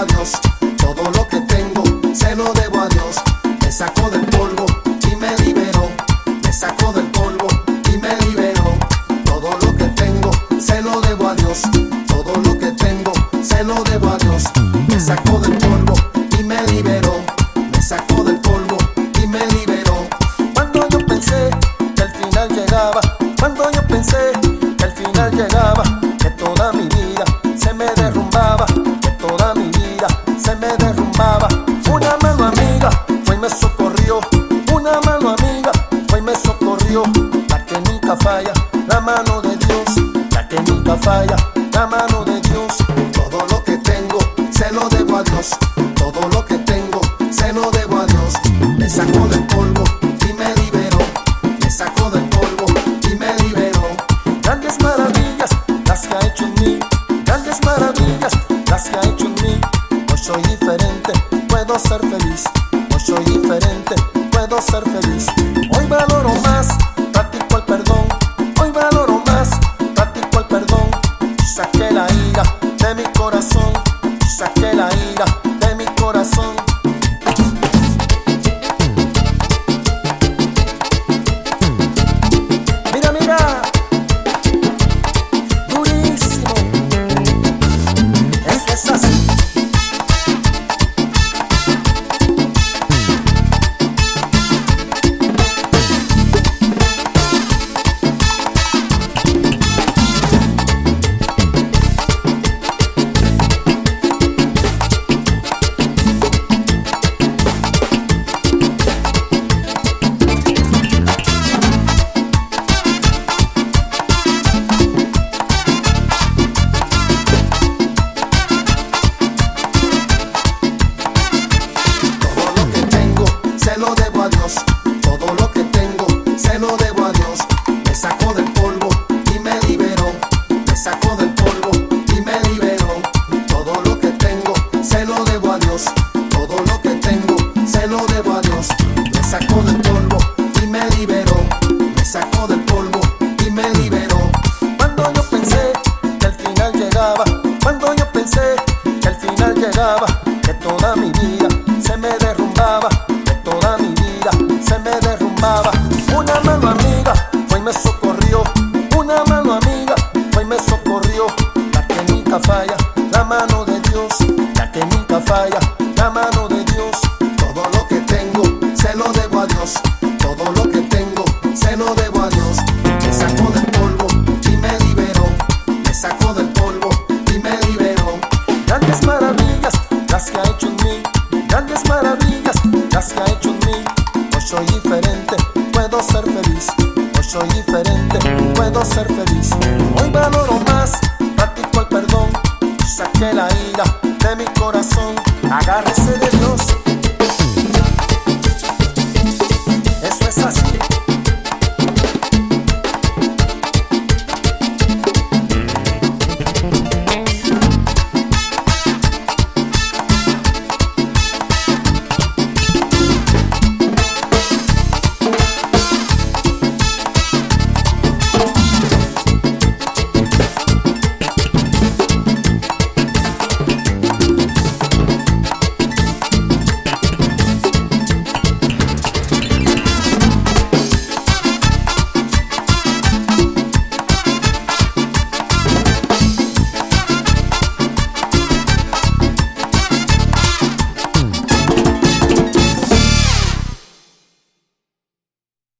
a Dios. Todo lo que tengo se lo debo a Dios. Me sacó del polvo y me liberó. Me sacó del polvo y me liberó. Todo lo que tengo se lo debo a Dios. Todo lo que tengo se lo debo a Dios. Me sacó del polvo y me liberó. Me sacó del polvo y me liberó. Cuando yo pensé que el final llegaba, cuando yo pensé que el final llegaba, que toda mi vida se me derrumbaba, que toda mi vida se me derrumbaba. Una mano amiga fue y me socorrió, una mano amiga fue y me socorrió. La que nunca falla, la mano de Dios, la que nunca falla, la mano de Dios. Todo lo que tengo se lo debo a Dios. Todo lo que tengo se lo debo a Dios. Me sacó del polvo y me liberó. Me sacó del polvo y me liberó. Grandes maravillas las que ha hecho en mí, grandes maravillas las que ha hecho en mí. Hoy soy diferente, puedo ser feliz. Hoy soy diferente, puedo ser feliz. Hoy valoro más, practico el perdón. Hoy valoro más, practico el perdón. Saqué la ira de mi corazón, saqué la ira de mi corazón. Mira, mira, durísimo. Es así. Se lo debo a Dios. Todo lo que tengo se lo debo a Dios. Me sacó del polvo y me liberó. Me sacó del polvo y me liberó. Todo lo que tengo se lo debo a Dios. Todo lo que tengo se lo debo a Dios. Me sacó del polvo y me liberó. Me sacó del polvo y me liberó. Cuando yo pensé que el final llegaba, cuando yo pensé que el final llegaba, que toda mi vida se me derrumbaba, toda mi vida se me derrumbaba. Una mano amiga fue y me socorrió, una mano amiga fue y me socorrió. La que nunca falla, la mano de Dios, la que nunca falla, la mano de Dios. Todo lo que tengo se lo debo a Dios. Todo lo que tengo se lo debo a Dios. Me sacó del polvo y me liberó. Me sacó del polvo y me liberó. Grandes maravillas las que ha hecho en mí, grandes maravillas las que ha hecho en mí. Hoy soy diferente, puedo ser feliz. Hoy soy diferente, puedo ser feliz. Hoy valoro más, practico el perdón. Saqué la ira de mi corazón. Agárrese